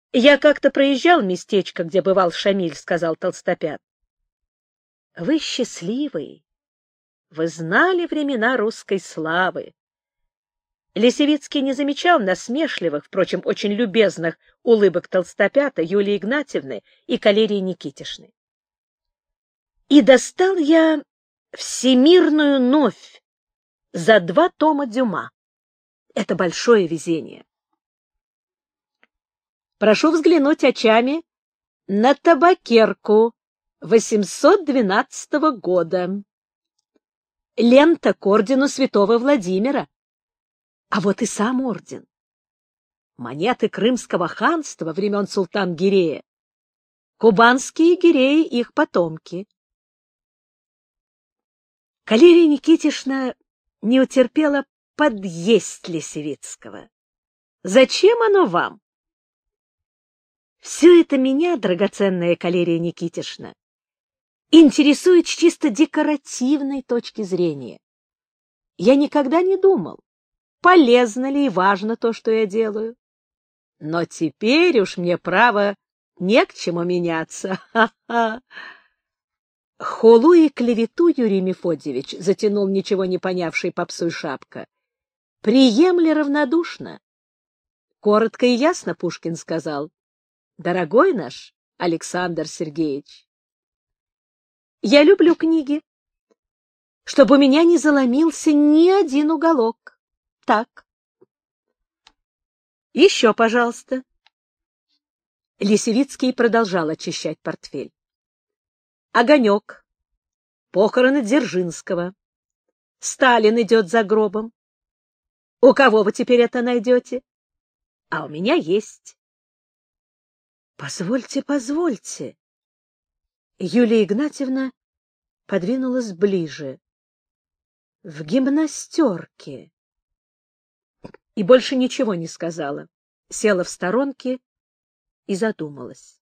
Я как-то проезжал местечко, где бывал Шамиль, — сказал Толстопят. Вы счастливый. Вы знали времена русской славы. Лисевицкий не замечал насмешливых, впрочем, очень любезных улыбок Толстопята, Юлии Игнатьевны и Калерии Никитишны. И достал я «Всемирную новь» за 2 тома Дюма. Это большое везение. Прошу взглянуть очами на табакерку 812 года. Лента к ордену святого Владимира. А вот и сам орден. Монеты Крымского ханства времен Султан-Гирея. Кубанские гиреи — их потомки. Калерия Никитишна не утерпела подъесть Лисевицкого. Зачем оно вам? Все это меня, драгоценная Калерия Никитишна, интересует с чисто декоративной точки зрения. Я никогда не думал, полезно ли и важно то, что я делаю. Но теперь уж мне, право, не к чему меняться. Ха-ха! Хулу и клевету, Юрий Мефодьевич, — затянул ничего не понявший попсуй Шапка, — приемли равнодушно. Коротко и ясно Пушкин сказал: дорогой наш Александр Сергеевич, я люблю книги, чтобы у меня не заломился ни один уголок. Так. Еще, пожалуйста. Лисевицкий продолжал очищать портфель. Огонек. Похороны Дзержинского. Сталин идет за гробом. У кого вы теперь это найдете? А у меня есть. Позвольте, позвольте. Юлия Игнатьевна подвинулась ближе. В гимнастерке. И больше ничего не сказала. Села в сторонке и задумалась.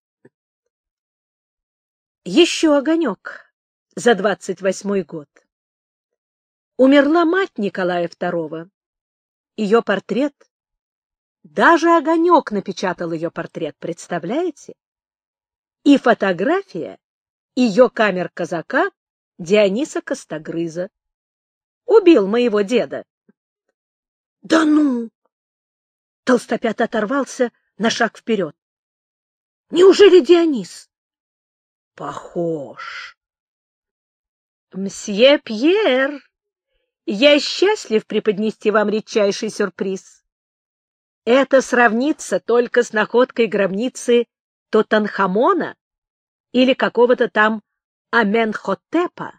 Еще огонек за 28-й год. Умерла мать Николая II. Ее портрет, даже огонек напечатал ее портрет, представляете? И фотография ее камер-казака Диониса Костогрыза. Убил моего деда. — Да ну! Толстопят оторвался на шаг вперед. — Неужели Дионис? — Похож. — Мсье Пьер, я счастлив преподнести вам редчайший сюрприз. Это сравнится только с находкой гробницы Тутанхамона или какого-то там Аменхотепа.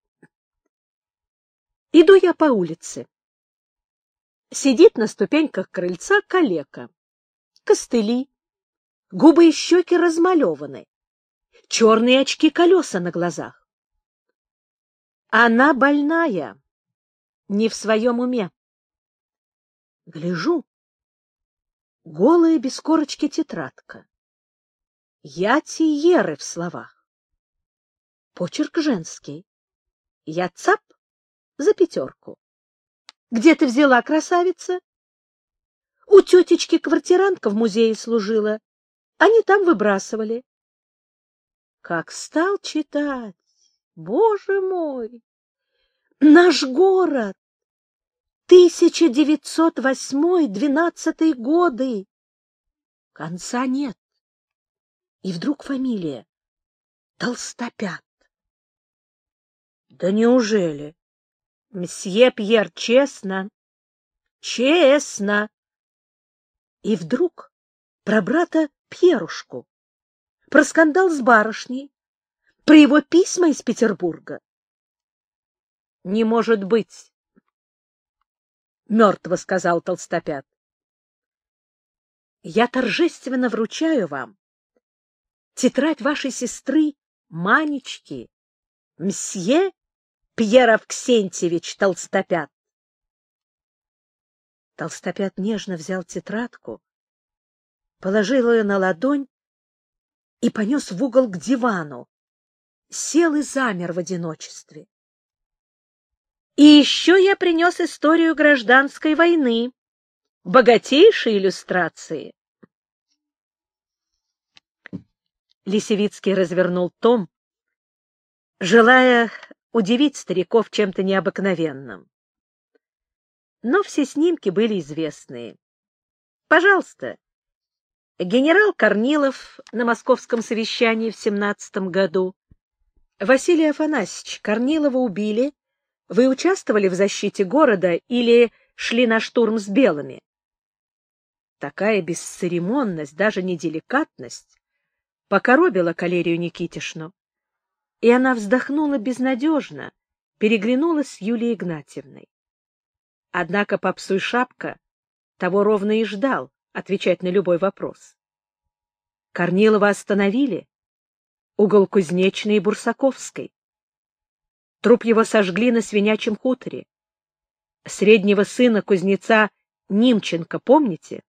Иду я по улице. Сидит на ступеньках крыльца калека. Костыли, губы и щеки размалеваны, черные очки-колеса на глазах. Она больная, не в своем уме. Гляжу. Голая без корочки тетрадка. Я Тиеры в словах. Почерк женский. Я цап за 5. Где ты взяла, красавица? У тетечки-квартирантка в музее служила. Они там выбрасывали. Как стал читать, боже мой! Наш город! 1908-12 годы. Конца нет. И вдруг фамилия Толстопят. Да неужели? Мсье Пьер, честно. Честно. И вдруг про брата Пьерушку, про скандал с барышней, про его письма из Петербурга. Не может быть. Мертво сказал Толстопят. Я торжественно вручаю вам тетрадь вашей сестры Манечки, мсье Пьер Авксентьевич Толстопят. Толстопят нежно взял тетрадку, положил ее на ладонь и понес в угол к дивану, сел и замер в одиночестве. И еще я принес историю гражданской войны, богатейшие иллюстрации. Лисевицкий развернул том, желая удивить стариков чем-то необыкновенным. Но все снимки были известные. Пожалуйста, генерал Корнилов на московском совещании в 17 году. Василий Афанасьевич, Корнилова убили. Вы участвовали в защите города или шли на штурм с белыми? Такая бесцеремонность, даже не деликатность, покоробила Калерию Никитишну, и она вздохнула безнадежно, переглянулась с Юлией Игнатьевной. Однако Попсуй Шапка того ровно и ждал отвечать на любой вопрос. Корнилова остановили, угол Кузнечной и Бурсаковской. Труп его сожгли на Свинячьем хуторе. Среднего сына кузнеца Нимченко, помните?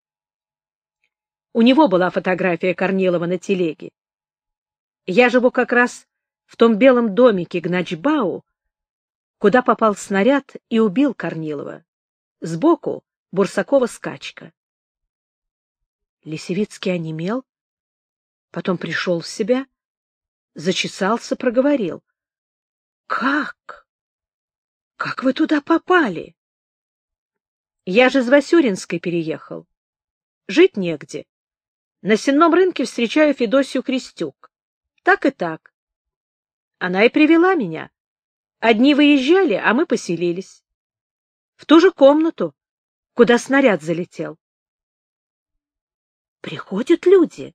У него была фотография Корнилова на телеге. Я живу как раз в том белом домике Гначбау, куда попал снаряд и убил Корнилова. Сбоку Бурсакова скачка. Лисевицкий онемел, потом пришел в себя, зачесался, проговорил. — Как? Как вы туда попали? — Я же с Васюринской переехал. Жить негде. На сенном рынке встречаю Федосью Крестюк. Так и так. Она и привела меня. Одни выезжали, а мы поселились. В ту же комнату, куда снаряд залетел. Приходят люди.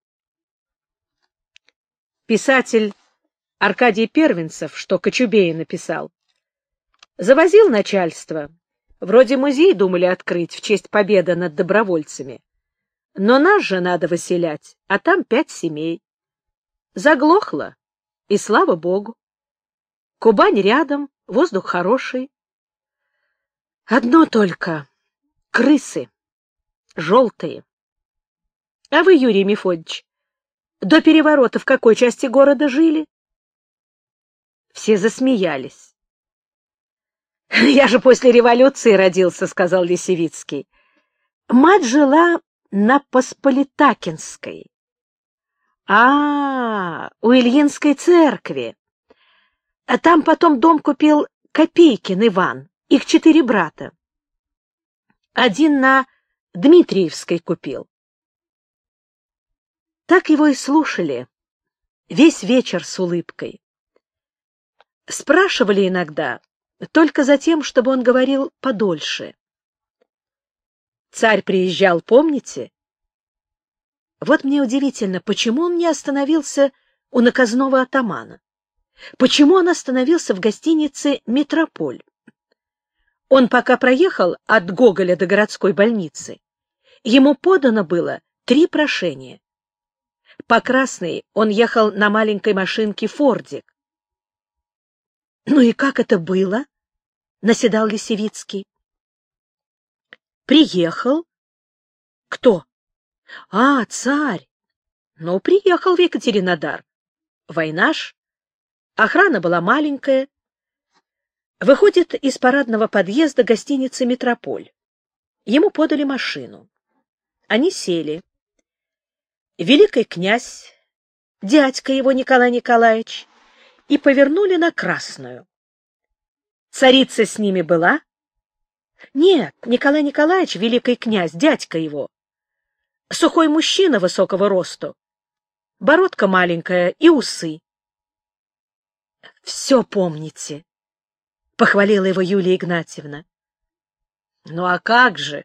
Писатель Аркадий Первенцев, что Кочубея написал, завозил начальство. Вроде музей думали открыть в честь победы над добровольцами. Но нас же надо выселять, а там 5 семей. Заглохло, и слава богу. Кубань рядом, воздух хороший. Одно только — крысы, желтые. А вы, Юрий Мефодич, до переворота в какой части города жили? Все засмеялись. — Я же после революции родился, — сказал Лисевицкий. Мать жила на Посполитакинской. У Ильинской церкви. А там потом дом купил Копейкин Иван, их 4 брата. Один на Дмитриевской купил. Так его и слушали весь вечер с улыбкой. Спрашивали иногда, только за тем, чтобы он говорил подольше. Царь приезжал, помните? Вот мне удивительно, почему он не остановился у наказного атамана? Почему он остановился в гостинице «Метрополь»? Он пока проехал от Гоголя до городской больницы. Ему подано было 3 прошения. По Красной он ехал на маленькой машинке «Фордик». — Ну и как это было? — наседал Лисевицкий. Приехал. Кто? Царь. Ну, приехал в Екатеринодар. Война ж. Охрана была маленькая. Выходит из парадного подъезда гостиницы «Метрополь». Ему подали машину. Они сели. Великий князь, дядька его Николай Николаевич, и повернули на Красную. Царица с ними была? Нет, Николай Николаевич, великий князь, дядька его. Сухой мужчина высокого росту, бородка маленькая и усы. — Все помните, — похвалила его Юлия Игнатьевна. — Ну а как же?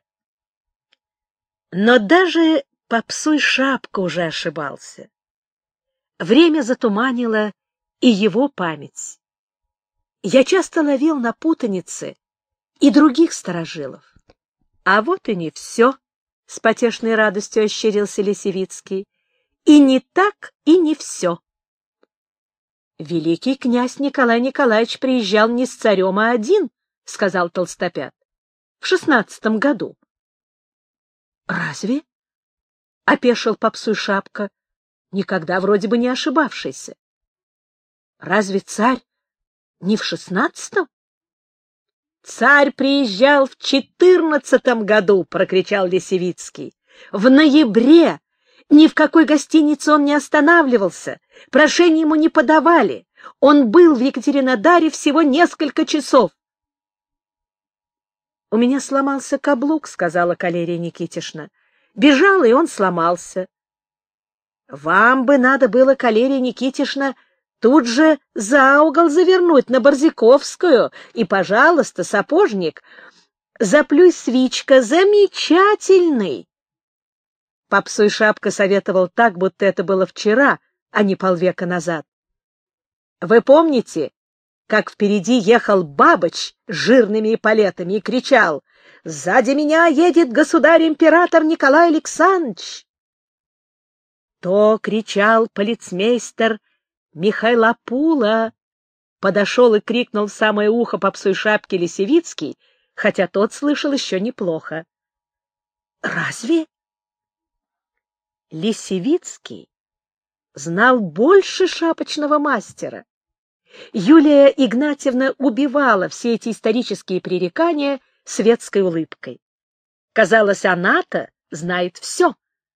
Но даже Попсуй Шапка уже ошибался. Время затуманило и его память. Я часто ловил на путанице и других старожилов. А вот и не все, — с потешной радостью ощерился Лисевицкий. И не так, и не все. Великий князь Николай Николаевич приезжал не с царем, а один, — сказал Толстопят, — в 16 году. — Разве? — опешил Попсуй Шапка, никогда вроде бы не ошибавшийся. — Разве царь не в 16-м? — Царь приезжал в 14 году, — прокричал Лисевицкий. — В ноябре Ни в какой гостинице он не останавливался, прошение ему не подавали. Он был в Екатеринодаре всего несколько часов. — У меня сломался каблук, — сказала Калерия Никитишна. — Бежала, и он сломался. — Вам бы надо было, Калерия Никитишна, тут же за угол завернуть на Борзяковскую, и, пожалуйста, сапожник, заплюй свичка, замечательный. Попсуй Шапка советовал так, будто это было вчера, а не полвека назад. Вы помните, как впереди ехал Бабыч с жирными эполетами и кричал: «Сзади меня едет государь-император Николай Александрович!» То кричал полицмейстер Михайлопула, подошел и крикнул в самое ухо Попсуй Шапке Лисевицкий, хотя тот слышал еще неплохо. Разве? Лисевицкий знал больше шапочного мастера. Юлия Игнатьевна убивала все эти исторические пререкания светской улыбкой. Казалось, она-то знает все.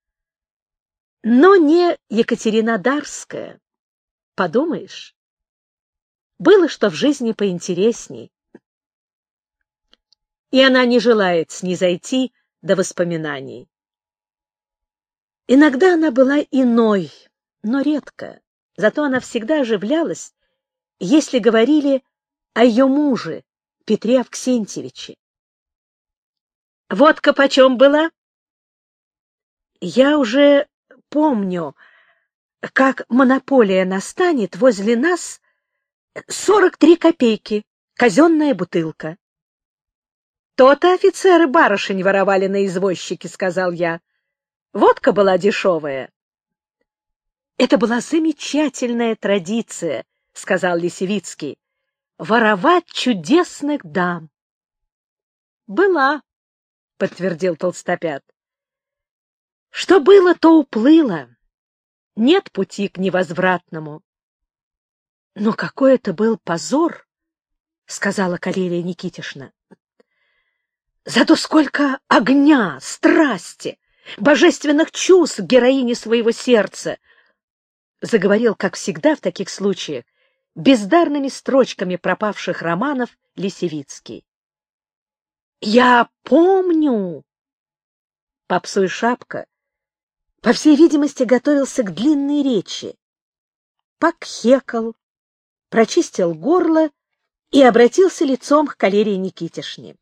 Но не Екатеринодарская. Подумаешь, было что в жизни поинтересней. И она не желает снизойти до воспоминаний. Иногда она была иной, но редко. Зато она всегда оживлялась, если говорили о ее муже, Петре Авксентьевиче. «Водка почем была?» «Я уже помню, как монополия настанет, возле нас 43 копейки, казенная бутылка». «То-то офицеры барышень воровали на извозчике», — сказал я. «Водка была дешевая». «Это была замечательная традиция», — сказал Лисевицкий, — «воровать чудесных дам». «Была», — подтвердил Толстопят. «Что было, то уплыло. Нет пути к невозвратному». «Но какой это был позор», — сказала Калерия Никитишна. «Зато сколько огня, страсти, божественных чувств героини своего сердца!» Заговорил, как всегда в таких случаях, бездарными строчками пропавших романов Лисевицкий. «Я помню!» Попсуй Шапка, по всей видимости, готовился к длинной речи. Покхекал, прочистил горло и обратился лицом к Калерии Никитишне.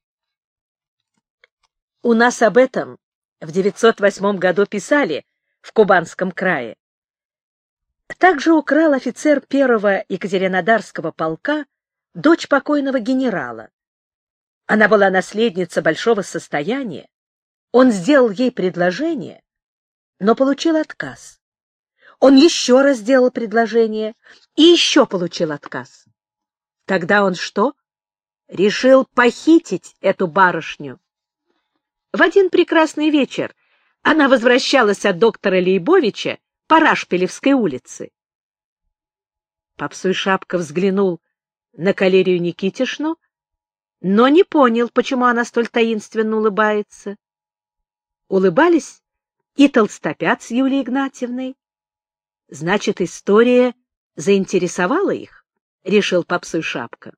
«У нас об этом в 908 году писали в Кубанском крае. Также украл офицер первого Екатеринодарского полка дочь покойного генерала. Она была наследница большого состояния. Он сделал ей предложение, но получил отказ. Он еще раз сделал предложение и еще получил отказ. Тогда он что? Решил похитить эту барышню. В один прекрасный вечер она возвращалась от доктора Лейбовича по Рашпилевской улице. Попсуй Шапка взглянул на Калерию Никитишну, но не понял, почему она столь таинственно улыбается. Улыбались и Толстопят с Юлией Игнатьевной. Значит, история заинтересовала их, решил Попсуй Шапка.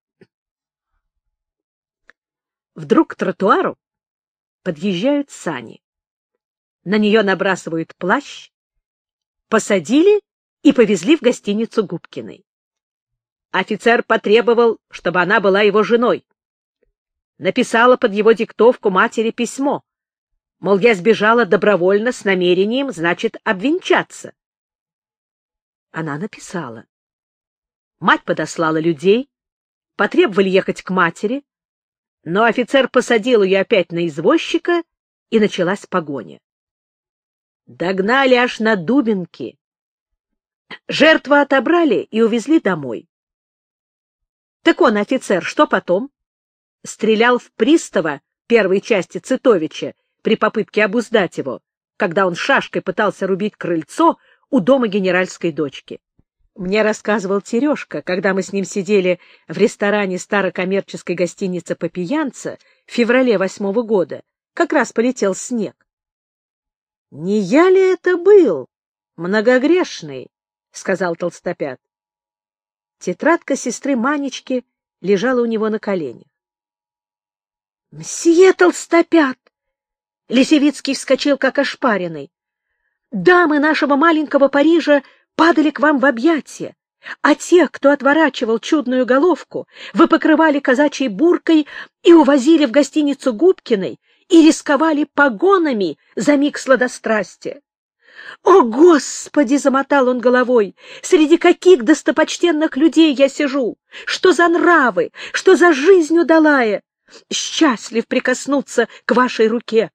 Вдруг к тротуару подъезжают сани. На нее набрасывают плащ, посадили и повезли в гостиницу Губкиной. Офицер потребовал, чтобы она была его женой. Написала под его диктовку матери письмо. Мол, я сбежала добровольно с намерением, значит, обвенчаться. Она написала. Мать подослала людей, потребовали ехать к матери, но офицер посадил ее опять на извозчика, и началась погоня. Догнали аж на Дубинки. Жертву отобрали и увезли домой. Так он, офицер, что потом? Стрелял в пристава первой части Цитовича при попытке обуздать его, когда он шашкой пытался рубить крыльцо у дома генеральской дочки. Мне рассказывал Терешка, когда мы с ним сидели в ресторане старокоммерческой гостиницы «Попиянца» в феврале 8-го года. Как раз полетел снег. — Не я ли это был, многогрешный? — сказал Толстопят. Тетрадка сестры Манечки лежала у него на коленях. — Мсье Толстопят! — Лисевицкий вскочил, как ошпаренный. — Дамы нашего маленького Парижа падали к вам в объятия, а тех, кто отворачивал чудную головку, вы покрывали казачьей буркой и увозили в гостиницу Губкиной и рисковали погонами за миг сладострастия. «О, Господи!» — замотал он головой. «Среди каких достопочтенных людей я сижу! Что за нравы! Что за жизнь удалая! Счастлив прикоснуться к вашей руке!»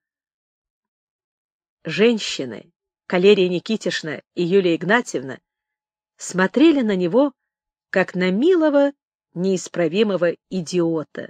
Женщины, Калерия Никитишна и Юлия Игнатьевна, смотрели на него, как на милого, неисправимого идиота.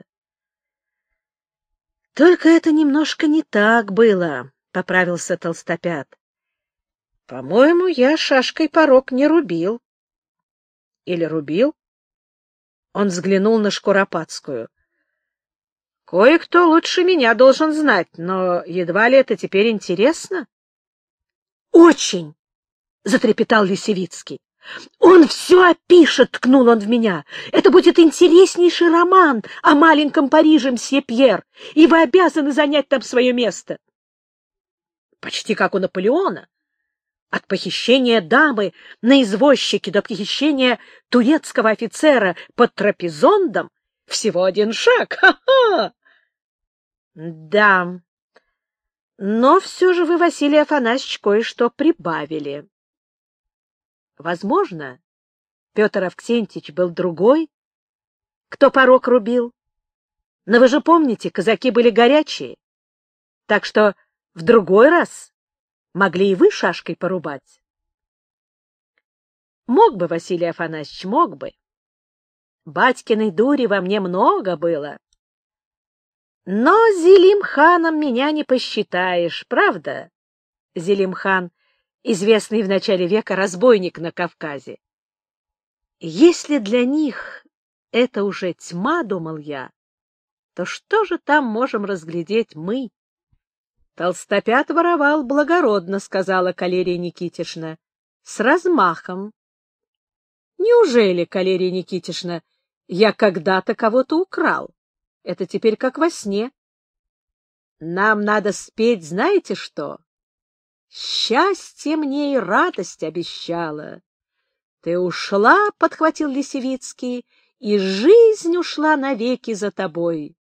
«Только это немножко не так было», — поправился Толстопят. «По-моему, я шашкой порог не рубил». «Или рубил?» Он взглянул на Шкуропадскую. «Кое-кто лучше меня должен знать, но едва ли это теперь интересно?» «Очень!» — затрепетал Лисевицкий. «Он все опишет», — ткнул он в меня. «Это будет интереснейший роман о маленьком Париже, мсье Пьер, и вы обязаны занять там свое место». Почти как у Наполеона. От похищения дамы на извозчике до похищения турецкого офицера под Трапезондом всего один шаг. Ха-ха! Да, но все же вы, Василий Афанасьевич, кое-что прибавили. Возможно, Петр Авксентьевич был другой, кто порог рубил. Но вы же помните, казаки были горячие, так что в другой раз могли и вы шашкой порубать. Мог бы, Василий Афанасьевич, мог бы. Батькиной дури во мне много было. Но Зелим-ханом меня не посчитаешь, правда? Зелим-хан, известный в начале века разбойник на Кавказе. Если для них это уже тьма, думал я, то что же там можем разглядеть мы? Толстопят воровал благородно, сказала Калерия Никитишна, с размахом. Неужели, Калерия Никитишна, я когда-то кого-то украл? Это теперь как во сне. Нам надо спеть, знаете что? Счастье мне и радость обещала. Ты ушла, — подхватил Лисевицкий, — и жизнь ушла навеки за тобой.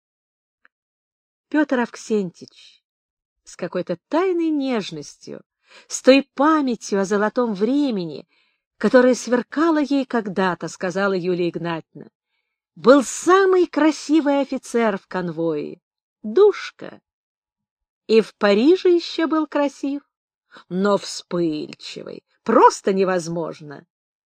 Петр Авксентьевич с какой-то тайной нежностью, с той памятью о золотом времени, которая сверкала ей когда-то, сказала Юлия Игнатьевна, был самый красивый офицер в конвое, Душка. И в Париже еще был красив, но вспыльчивый, просто невозможно.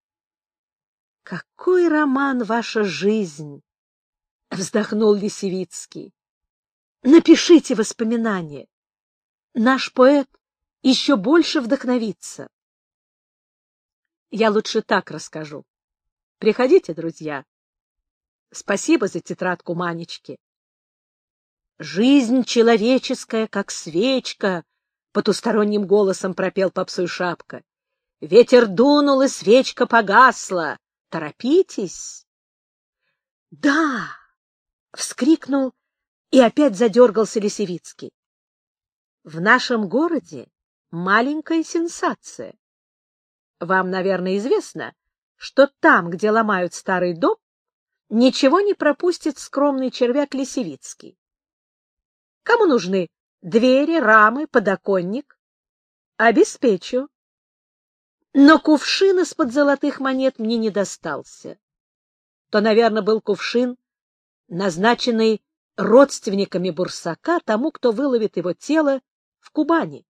«Какой роман ваша жизнь!» — вздохнул Лисевицкий. «Напишите воспоминания. Наш поэт еще больше вдохновится». Я лучше так расскажу. Приходите, друзья. Спасибо за тетрадку Манечки. «Жизнь человеческая, как свечка», — потусторонним голосом пропел Попсуй Шапка. «Ветер дунул, и свечка погасла. Торопитесь!» «Да!» — вскрикнул и опять задергался Лисевицкий. «В нашем городе маленькая сенсация. Вам, наверное, известно, что там, где ломают старый дом, ничего не пропустит скромный червяк Лисевицкий. Кому нужны двери, рамы, подоконник? Обеспечу. Но кувшин из-под золотых монет мне не достался. То, наверное, был кувшин, назначенный родственниками Бурсака тому, кто выловит его тело в Кубани.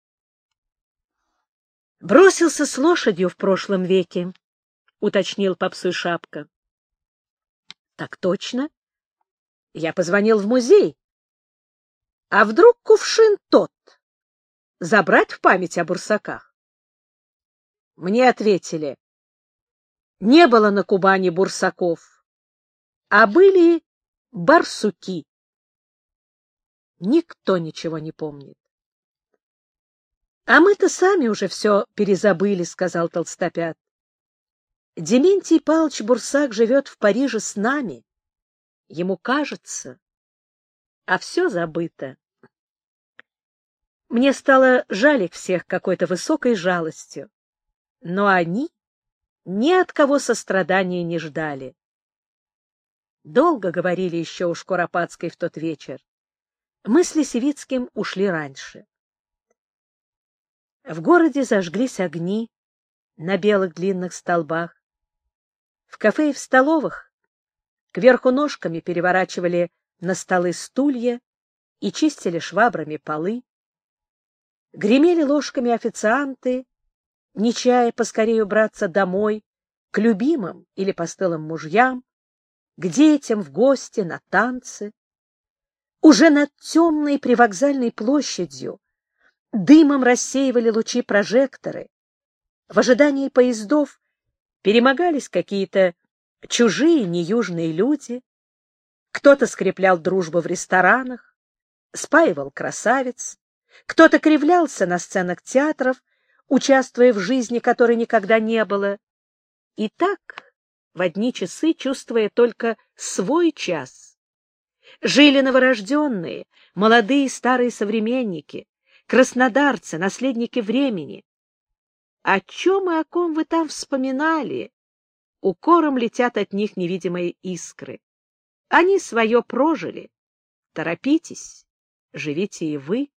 Бросился с лошадью в прошлом веке, — уточнил Попсуй Шапка. — Так точно. Я позвонил в музей. А вдруг кувшин тот? Забрать в память о Бурсаках? Мне ответили: не было на Кубани бурсаков, а были барсуки. Никто ничего не помнит. А мы-то сами уже все перезабыли, — сказал Толстопят. Дементий Павлович Бурсак живет в Париже с нами. Ему кажется, а все забыто. Мне стало жаль их всех какой-то высокой жалостью, но они ни от кого сострадания не ждали. Долго говорили еще у Шкуропадской в тот вечер. Мы с Лисевицким ушли раньше. В городе зажглись огни на белых длинных столбах. В кафе и в столовых кверху ножками переворачивали на столы стулья и чистили швабрами полы. Гремели ложками официанты, не чая поскорее убраться домой, к любимым или постылым мужьям, к детям в гости, на танцы. Уже над темной привокзальной площадью дымом рассеивали лучи прожекторы. В ожидании поездов перемогались какие-то чужие, неюжные люди. Кто-то скреплял дружбу в ресторанах, спаивал красавиц, кто-то кривлялся на сценах театров, участвуя в жизни, которой никогда не было. И так, в одни часы, чувствуя только свой час, жили новорожденные, молодые и старые современники, краснодарцы, наследники времени. О чем и о ком вы там вспоминали? Укором летят от них невидимые искры. Они свое прожили. Торопитесь, живите и вы.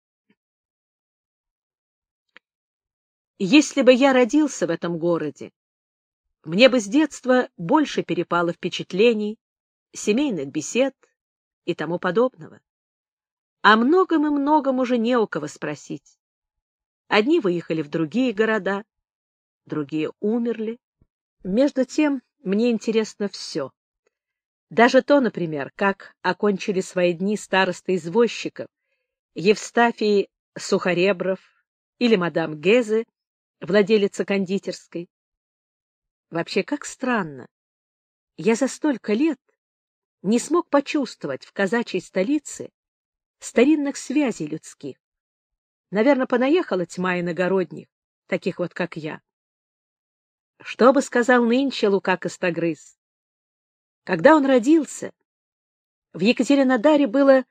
Если бы я родился в этом городе, мне бы с детства больше перепало впечатлений, семейных бесед и тому подобного. О многом и многом уже не у кого спросить. Одни выехали в другие города, другие умерли. Между тем, мне интересно все. Даже то, например, как окончили свои дни старосты извозчиков Евстафий Сухоребров или мадам Гезе, владелица кондитерской. Вообще, как странно. Я за столько лет не смог почувствовать в казачьей столице старинных связей людских. Наверное, понаехала тьма иногородних, таких вот, как я. Что бы сказал нынче Лука Костогрыз? Когда он родился, в Екатеринодаре было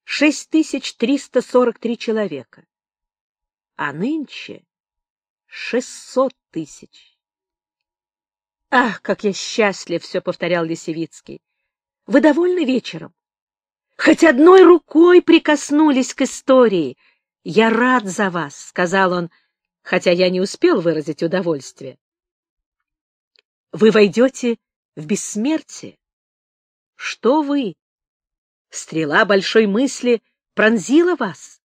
6343 человека, а нынче 600 тысяч. «Ах, как я счастлив!» — все повторял Лисевицкий. «Вы довольны вечером? Хоть одной рукой прикоснулись к истории. Я рад за вас», — сказал он, хотя я не успел выразить удовольствие. «Вы войдете в бессмертие? Что вы? Стрела большой мысли пронзила вас?»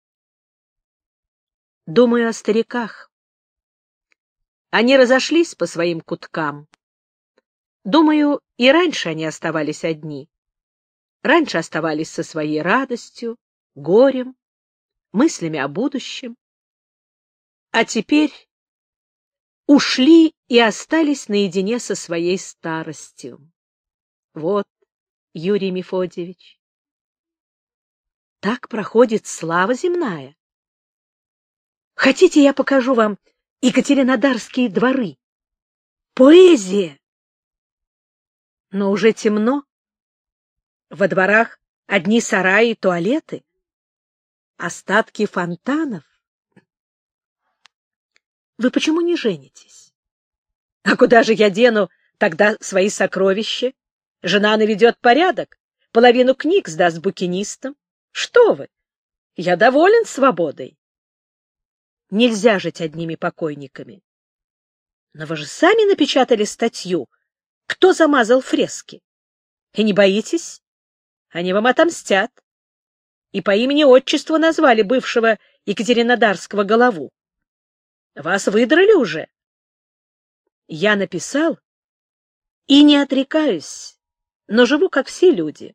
Думаю о стариках. Они разошлись по своим куткам. Думаю, и раньше они оставались одни. Раньше оставались со своей радостью, горем, мыслями о будущем. А теперь ушли и остались наедине со своей старостью. Вот, Юрий Мефодьевич. Так проходит слава земная. Хотите, я покажу вам екатеринодарские дворы? Поэзия! Но уже темно. Во дворах одни сараи и туалеты. Остатки фонтанов. Вы почему не женитесь? А куда же я дену тогда свои сокровища? Жена наведет порядок, половину книг сдаст букинистам. Что вы? Я доволен свободой. Нельзя жить одними покойниками. Но вы же сами напечатали статью, кто замазал фрески. И не боитесь? Они вам отомстят. И по имени-отчеству назвали бывшего екатеринодарского голову. Вас выдрали уже. Я написал и не отрекаюсь, но живу, как все люди.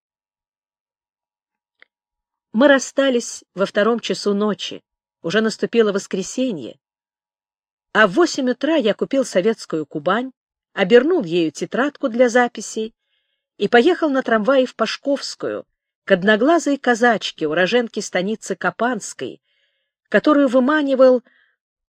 Мы расстались во 2 часу ночи. Уже наступило воскресенье. А в 8 утра я купил советскую Кубань, обернул ею тетрадку для записей и поехал на трамвае в Пашковскую, к одноглазой казачке, уроженке станицы Капанской, которую выманивал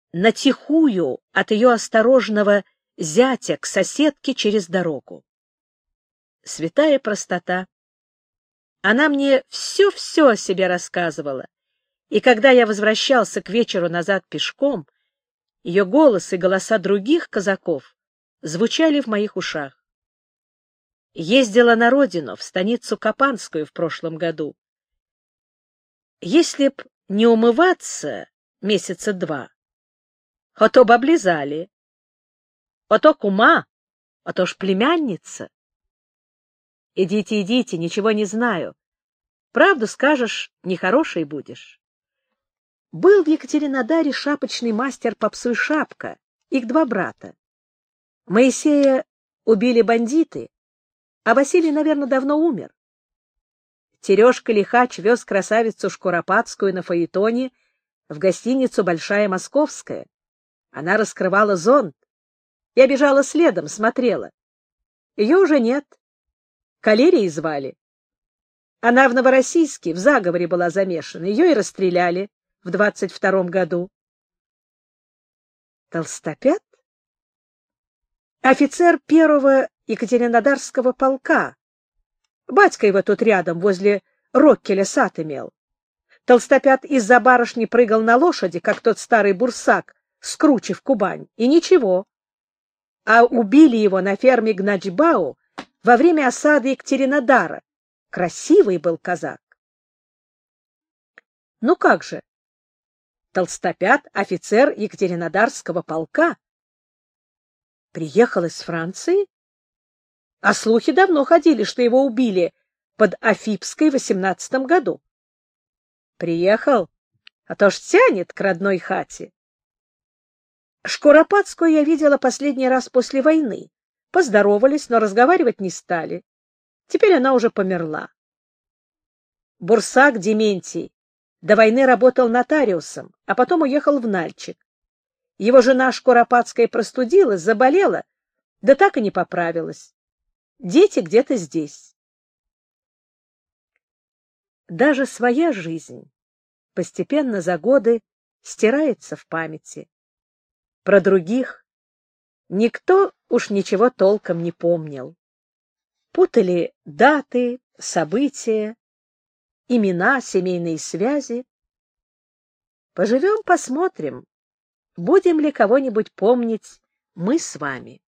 натихую от ее осторожного зятя к соседке через дорогу. Святая простота. Она мне все-все о себе рассказывала, и когда я возвращался к вечеру назад пешком, ее голос и голоса других казаков звучали в моих ушах. Ездила на родину, в станицу Капанскую в прошлом году. Если б не умываться месяца 2, а то б облизали. А то кума, а то ж племянница. Идите, идите, ничего не знаю. Правду скажешь, нехорошей будешь. Был в Екатеринодаре шапочный мастер Попсуй Шапка, их 2 брата. Моисея убили бандиты, а Василий, наверное, давно умер. Терешка Лихач вез красавицу Шкуропадскую на фаэтоне в гостиницу «Большая Московская». Она раскрывала зонт. Я бежала следом, смотрела. Ее уже нет. Калерией звали. Она в Новороссийске в заговоре была замешана. Ее и расстреляли в 22-м году. Толстопят? Офицер 1-го Екатеринодарского полка. Батька его тут рядом, возле Роккеля, сад имел. Толстопят из-за барышни прыгал на лошади, как тот старый бурсак, скручив Кубань, и ничего. А убили его на ферме Гначбау во время осады Екатеринодара. Красивый был казак. Ну как же? Толстопят, офицер Екатеринодарского полка. Приехал из Франции? А слухи давно ходили, что его убили под Афипской в 18-м году. Приехал, а то ж тянет к родной хате. Шкуропадскую я видела последний раз после войны. Поздоровались, но разговаривать не стали. Теперь она уже померла. Бурсак Дементий до войны работал нотариусом, а потом уехал в Нальчик. Его жена Шкуропадская простудилась, заболела, да так и не поправилась. Дети где-то здесь. Даже своя жизнь постепенно за годы стирается в памяти. Про других никто уж ничего толком не помнил. Путали даты, события, имена, семейные связи. Поживем, посмотрим, будем ли кого-нибудь помнить мы с вами.